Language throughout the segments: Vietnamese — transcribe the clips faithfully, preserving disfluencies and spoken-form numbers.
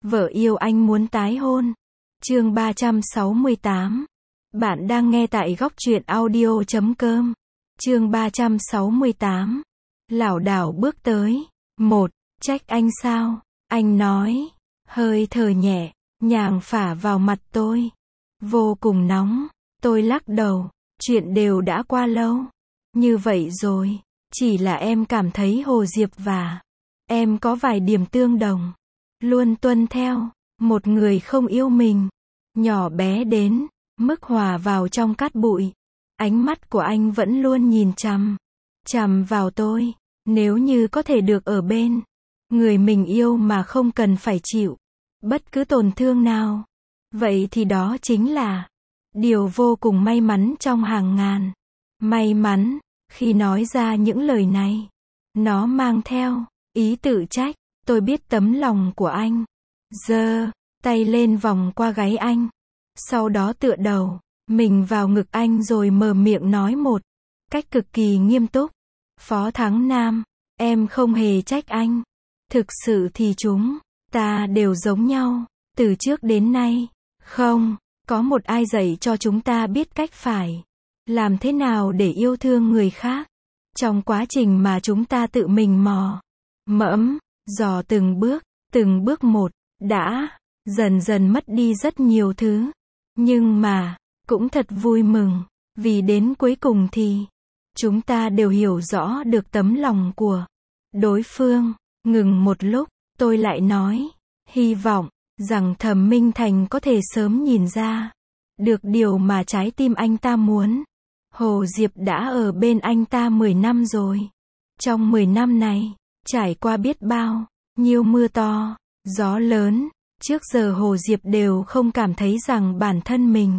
Vợ yêu anh muốn tái hôn. Chương ba trăm sáu mươi tám. Bạn đang nghe tại góc truyện audio chấm com. Chương ba trăm sáu mươi tám. Lảo đảo bước tới. Một. Trách anh sao? Anh nói. Hơi thở nhẹ, nhàng phả vào mặt tôi. Vô cùng nóng. Tôi lắc đầu. Chuyện đều đã qua lâu. Như vậy rồi. Chỉ là em cảm thấy Hồ Diệp và em có vài điểm tương đồng. Luôn tuân theo một người không yêu mình. Nhỏ bé đến mức hòa vào trong cát bụi. Ánh mắt của anh vẫn luôn nhìn chằm chằm vào tôi. Nếu như có thể được ở bên người mình yêu mà không cần phải chịu bất cứ tổn thương nào, vậy thì đó chính là điều vô cùng may mắn trong hàng ngàn may mắn. Khi nói ra những lời này, nó mang theo ý tự trách. Tôi biết tấm lòng của anh. Giơ tay lên vòng qua gáy anh. Sau đó tựa đầu mình vào ngực anh rồi mở miệng nói một cách cực kỳ nghiêm túc. Phó Thắng Nam, em không hề trách anh. Thực sự thì chúng ta đều giống nhau. Từ trước đến nay, không có một ai dạy cho chúng ta biết cách phải làm thế nào để yêu thương người khác. Trong quá trình mà chúng ta tự mình mò mẫm, dò từng bước, từng bước một, đã dần dần mất đi rất nhiều thứ. Nhưng mà, cũng thật vui mừng, vì đến cuối cùng thì chúng ta đều hiểu rõ được tấm lòng của đối phương. Ngừng một lúc, tôi lại nói, hy vọng rằng Thẩm Minh Thành có thể sớm nhìn ra được điều mà trái tim anh ta muốn. Hồ Diệp đã ở bên anh ta mười năm rồi. Trong mười năm này, trải qua biết bao nhiêu mưa to, gió lớn, trước giờ Hồ Diệp đều không cảm thấy rằng bản thân mình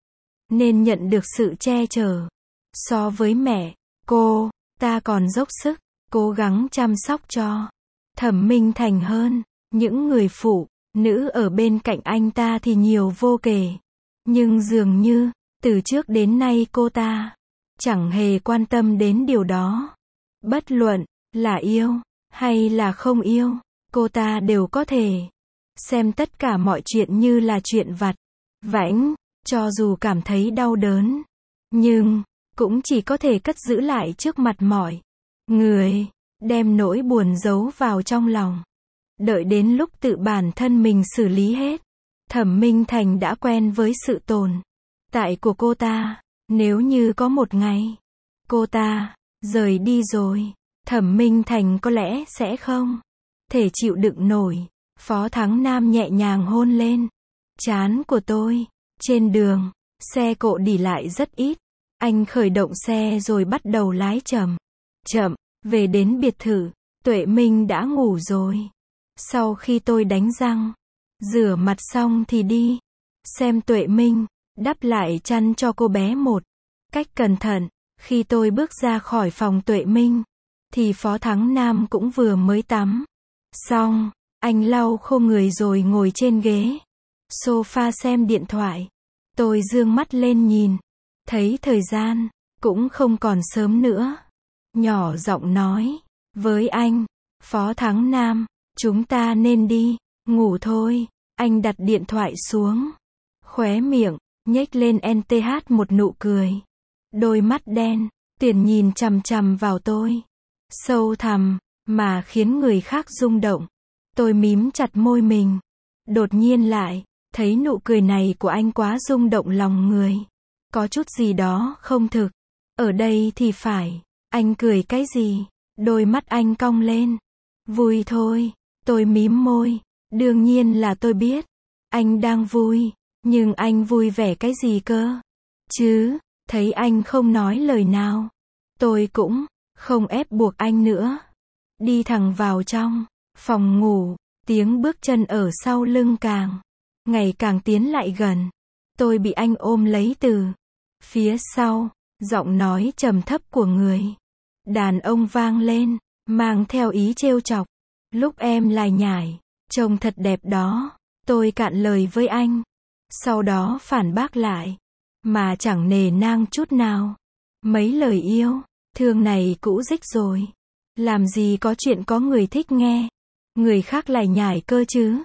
nên nhận được sự che chở. So với mẹ cô, ta còn dốc sức cố gắng chăm sóc cho Thẩm Minh Thành hơn. Những người phụ nữ ở bên cạnh anh ta thì nhiều vô kể. Nhưng dường như từ trước đến nay cô ta chẳng hề quan tâm đến điều đó. Bất luận là yêu hay là không yêu, cô ta đều có thể xem tất cả mọi chuyện như là chuyện vặt vãnh. Cho dù cảm thấy đau đớn, nhưng cũng chỉ có thể cất giữ lại trước mặt mọi người, đem nỗi buồn giấu vào trong lòng. Đợi đến lúc tự bản thân mình xử lý hết. Thẩm Minh Thành đã quen với sự tồn tại của cô ta. Nếu như có một ngày cô ta rời đi rồi, Thẩm Minh Thành có lẽ sẽ không thể chịu đựng nổi. Phó Thắng Nam nhẹ nhàng hôn lên trán của tôi. Trên đường, xe cộ đi lại rất ít. Anh khởi động xe rồi bắt đầu lái chậm chậm về đến biệt thự. Tuệ Minh đã ngủ rồi. Sau khi tôi đánh răng, rửa mặt xong thì đi xem Tuệ Minh, đắp lại chăn cho cô bé một cách cẩn thận. Khi tôi bước ra khỏi phòng Tuệ Minh, thì Phó Thắng Nam cũng vừa mới tắm xong. Anh lau khô người rồi ngồi trên ghế sofa xem điện thoại. Tôi dương mắt lên nhìn, thấy thời gian cũng không còn sớm nữa. Nhỏ giọng nói với anh, Phó Thắng Nam, chúng ta nên đi ngủ thôi. Anh đặt điện thoại xuống, khóe miệng nhếch lên en tê hát một nụ cười. Đôi mắt đen tuyền nhìn chằm chằm vào tôi, sâu thẳm mà khiến người khác rung động. Tôi mím chặt môi mình. Đột nhiên lại thấy nụ cười này của anh quá rung động lòng người. Có chút gì đó không thực. Ở đây thì phải. Anh cười cái gì? Đôi mắt anh cong lên. Vui thôi. Tôi mím môi. Đương nhiên là tôi biết anh đang vui. Nhưng anh vui vẻ cái gì cơ chứ? Thấy anh không nói lời nào, tôi cũng không ép buộc anh nữa. Đi thẳng vào trong phòng ngủ. Tiếng bước chân ở sau lưng càng ngày càng tiến lại gần. Tôi bị anh ôm lấy từ phía sau. Giọng nói trầm thấp của người đàn ông vang lên, mang theo ý trêu chọc. Lúc em lải nhải, trông thật đẹp đó. Tôi cạn lời với anh, sau đó phản bác lại, mà chẳng nề nang chút nào. Mấy lời yêu thương này cũ rích rồi. Làm gì có chuyện có người thích nghe người khác lải nhải cơ chứ.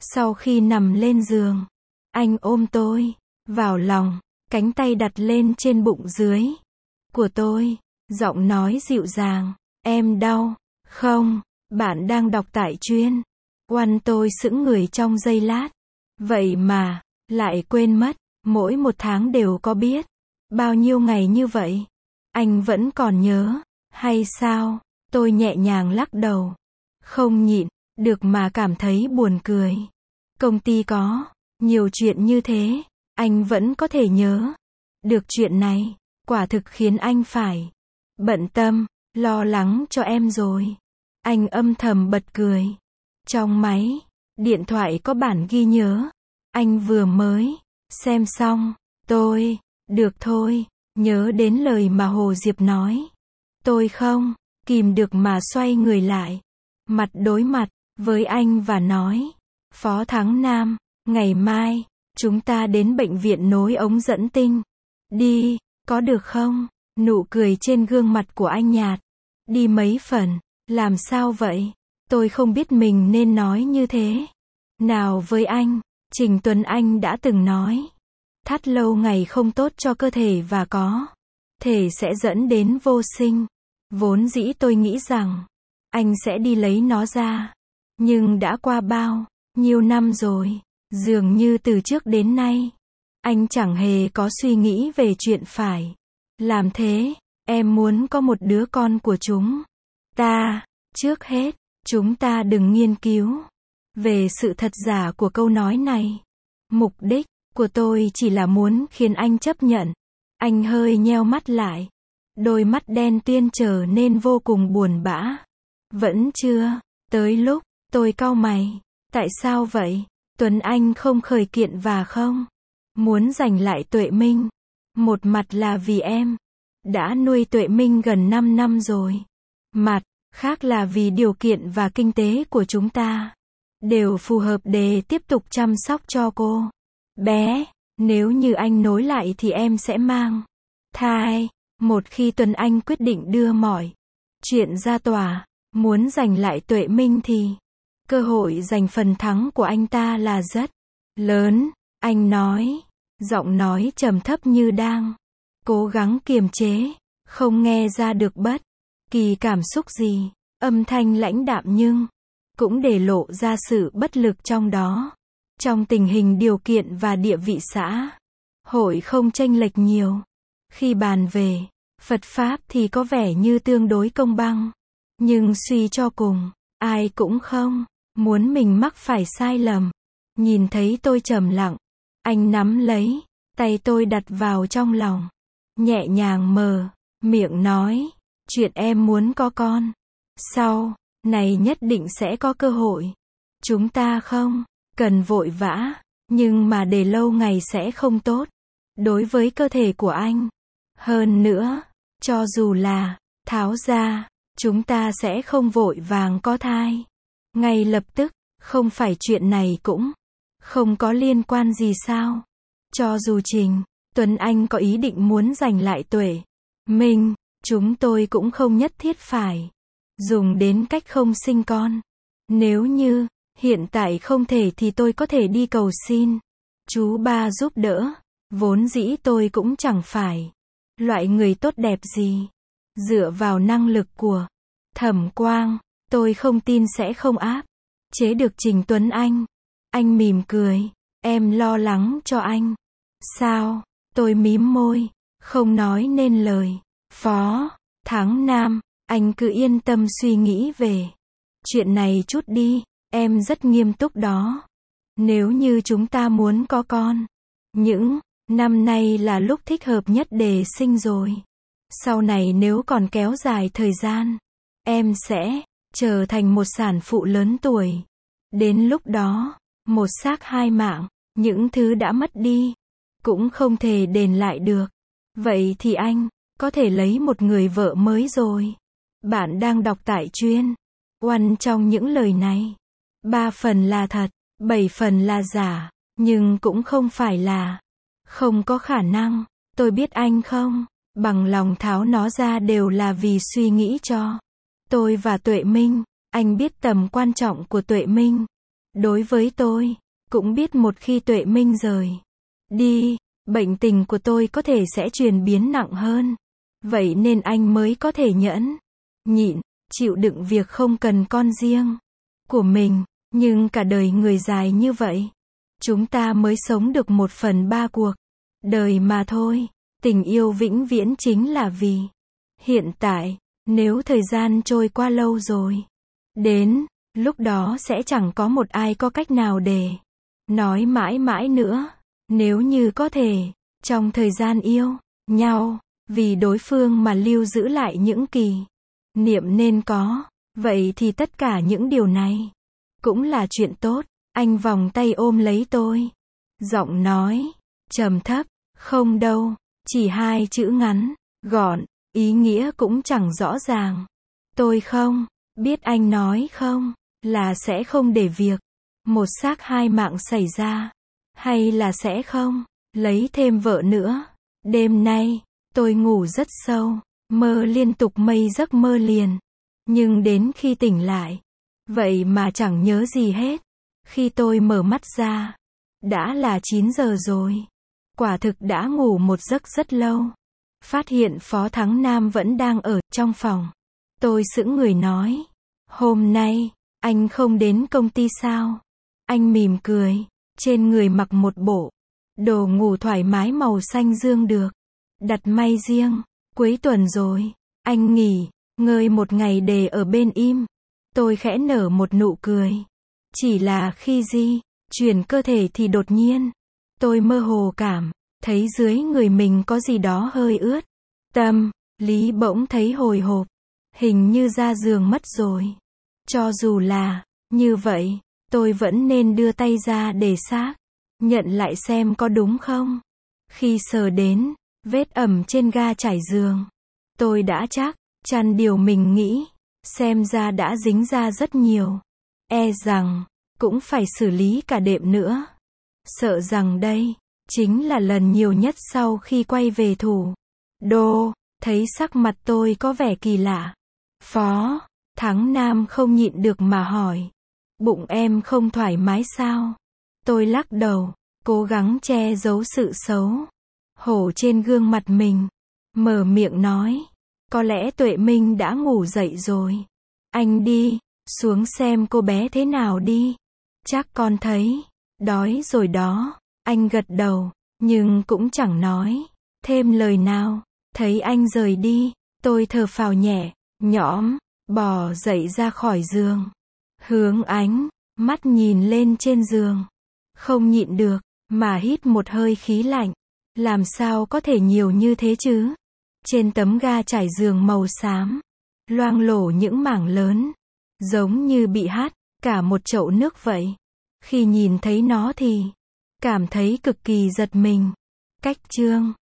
Sau khi nằm lên giường, anh ôm tôi vào lòng, cánh tay đặt lên trên bụng dưới của tôi, giọng nói dịu dàng, em đau không? Bạn đang đọc tại Chuyên. Oan. Tôi sững người trong giây lát. Vậy mà, lại quên mất, mỗi một tháng đều có biết. Bao nhiêu ngày như vậy? Anh vẫn còn nhớ, hay sao? Tôi nhẹ nhàng lắc đầu. Không nhịn được mà cảm thấy buồn cười. Công ty có nhiều chuyện như thế, anh vẫn có thể nhớ được chuyện này, quả thực khiến anh phải bận tâm, lo lắng cho em rồi. Anh âm thầm bật cười. Trong máy điện thoại có bản ghi nhớ. Anh vừa mới xem xong. Tôi, được thôi, nhớ đến lời mà Hồ Diệp nói. Tôi không kìm được mà xoay người lại, mặt đối mặt với anh và nói, Phó Thắng Nam, ngày mai, chúng ta đến bệnh viện nối ống dẫn tinh. Đi, có được không? Nụ cười trên gương mặt của anh nhạt đi mấy phần. Làm sao vậy? Tôi không biết mình nên nói như thế nào với anh. Trình Tuấn Anh đã từng nói, thắt lâu ngày không tốt cho cơ thể và có thể sẽ dẫn đến vô sinh. Vốn dĩ tôi nghĩ rằng anh sẽ đi lấy nó ra, nhưng đã qua bao nhiêu năm rồi, dường như từ trước đến nay anh chẳng hề có suy nghĩ về chuyện phải làm thế. Em muốn có một đứa con của chúng ta. Trước hết, chúng ta đừng nghiên cứu về sự thật giả của câu nói này. Mục đích của tôi chỉ là muốn khiến anh chấp nhận. Anh hơi nheo mắt lại. Đôi mắt đen tuyền trở nên vô cùng buồn bã. Vẫn chưa tới lúc. Tôi cau mày. Tại sao vậy? Tuấn Anh không khởi kiện và không muốn giành lại Tuệ Minh. Một mặt là vì em đã nuôi Tuệ Minh gần năm năm rồi. Mặt khác là vì điều kiện và kinh tế của chúng ta đều phù hợp để tiếp tục chăm sóc cho cô bé. Nếu như anh nối lại thì em sẽ mang thai. Một khi Tuấn Anh quyết định đưa mọi chuyện ra tòa, muốn giành lại Tuệ Minh thì cơ hội giành phần thắng của anh ta là rất lớn. Anh nói, giọng nói trầm thấp như đang cố gắng kiềm chế, không nghe ra được bất kỳ cảm xúc gì. Âm thanh lãnh đạm nhưng cũng để lộ ra sự bất lực trong đó. Trong tình hình điều kiện và địa vị xã hội không chênh lệch nhiều, khi bàn về Phật Pháp thì có vẻ như tương đối công bằng. Nhưng suy cho cùng, ai cũng không muốn mình mắc phải sai lầm. Nhìn thấy tôi trầm lặng, anh nắm lấy tay tôi đặt vào trong lòng, nhẹ nhàng mở miệng nói, chuyện em muốn có con sau này nhất định sẽ có cơ hội. Chúng ta không cần vội vã, nhưng mà để lâu ngày sẽ không tốt đối với cơ thể của anh. Hơn nữa, cho dù là tháo ra, chúng ta sẽ không vội vàng có thai ngay lập tức. Không phải chuyện này cũng không có liên quan gì sao? Cho dù Trình Tuấn Anh có ý định muốn giành lại Tuệ Minh, chúng tôi cũng không nhất thiết phải dùng đến cách không sinh con. Nếu như hiện tại không thể thì tôi có thể đi cầu xin chú ba giúp đỡ. Vốn dĩ tôi cũng chẳng phải loại người tốt đẹp gì. Dựa vào năng lực của Thẩm Quang, tôi không tin sẽ không áp chế được Trình Tuấn Anh. Anh mỉm cười, em lo lắng cho anh sao? Tôi mím môi, không nói nên lời. Phó Thắng Nam, anh cứ yên tâm suy nghĩ về chuyện này chút đi, em rất nghiêm túc đó. Nếu như chúng ta muốn có con, những năm nay là lúc thích hợp nhất để sinh rồi. Sau này nếu còn kéo dài thời gian, em sẽ trở thành một sản phụ lớn tuổi. Đến lúc đó, một xác hai mạng, những thứ đã mất đi cũng không thể đền lại được. Vậy thì anh có thể lấy một người vợ mới rồi. Bạn đang đọc tại Chuyên. Oan. Trong những lời này, ba phần là thật, bảy phần là giả, nhưng cũng không phải là không có khả năng. Tôi biết anh không bằng lòng tháo nó ra đều là vì suy nghĩ cho tôi và Tuệ Minh. Anh biết tầm quan trọng của Tuệ Minh đối với tôi. cũng biết một khi Tuệ Minh rời đi, bệnh tình của tôi có thể sẽ chuyển biến nặng hơn. Vậy nên anh mới có thể nhẫn, nhịn, chịu đựng việc không cần con riêng của mình. Nhưng cả đời người dài như vậy, chúng ta mới sống được một phần ba cuộc đời mà thôi. Tình yêu vĩnh viễn chính là vì hiện tại. Nếu thời gian trôi qua lâu rồi, đến lúc đó sẽ chẳng có một ai có cách nào để nói mãi mãi nữa. Nếu như có thể, trong thời gian yêu nhau, vì đối phương mà lưu giữ lại những kỷ niệm nên có, vậy thì tất cả những điều này cũng là chuyện tốt. Anh vòng tay ôm lấy tôi, giọng nói trầm thấp, không đâu, chỉ hai chữ ngắn, gọn, ý nghĩa cũng chẳng rõ ràng. Tôi không biết anh nói không là sẽ không để việc một xác hai mạng xảy ra, hay là sẽ không lấy thêm vợ nữa. Đêm nay, tôi ngủ rất sâu, mơ liên tục mây giấc mơ liền. Nhưng đến khi tỉnh lại, vậy mà chẳng nhớ gì hết. Khi tôi mở mắt ra, đã là chín giờ rồi. Quả thực đã ngủ một giấc rất lâu. Phát hiện Phó Thắng Nam vẫn đang ở trong phòng. Tôi sững người nói, hôm nay, anh không đến công ty sao? Anh mỉm cười, trên người mặc một bộ đồ ngủ thoải mái màu xanh dương được đặt may riêng. Cuối tuần rồi, anh nghỉ ngơi một ngày để ở bên im. Tôi khẽ nở một nụ cười. Chỉ là khi di chuyển cơ thể thì đột nhiên, tôi mơ hồ cảm thấy dưới người mình có gì đó hơi ướt. Tâm lý bỗng thấy hồi hộp, hình như ra giường mất rồi. Cho dù là như vậy, tôi vẫn nên đưa tay ra để xác nhận lại xem có đúng không. Khi sờ đến vết ẩm trên ga trải giường, tôi đã chắc chắn điều mình nghĩ, xem ra đã dính ra rất nhiều. E rằng cũng phải xử lý cả đệm nữa. Sợ rằng đây chính là lần nhiều nhất sau khi quay về thủ đô. Thấy sắc mặt tôi có vẻ kỳ lạ, Phó Thắng Nam không nhịn được mà hỏi, bụng em không thoải mái sao? Tôi lắc đầu, cố gắng che giấu sự xấu hổ trên gương mặt mình, mở miệng nói, có lẽ Tuệ Minh đã ngủ dậy rồi. Anh đi xuống xem cô bé thế nào đi. Chắc con thấy đói rồi đó. Anh gật đầu, nhưng cũng chẳng nói thêm lời nào. Thấy anh rời đi, tôi thở phào nhẹ nhõm, bò dậy ra khỏi giường, hướng ánh mắt nhìn lên trên giường, không nhịn được mà hít một hơi khí lạnh. Làm sao có thể nhiều như thế chứ? Trên tấm ga trải giường màu xám, loang lổ những mảng lớn, giống như bị hắt cả một chậu nước vậy. Khi nhìn thấy nó thì cảm thấy cực kỳ giật mình. Cách chương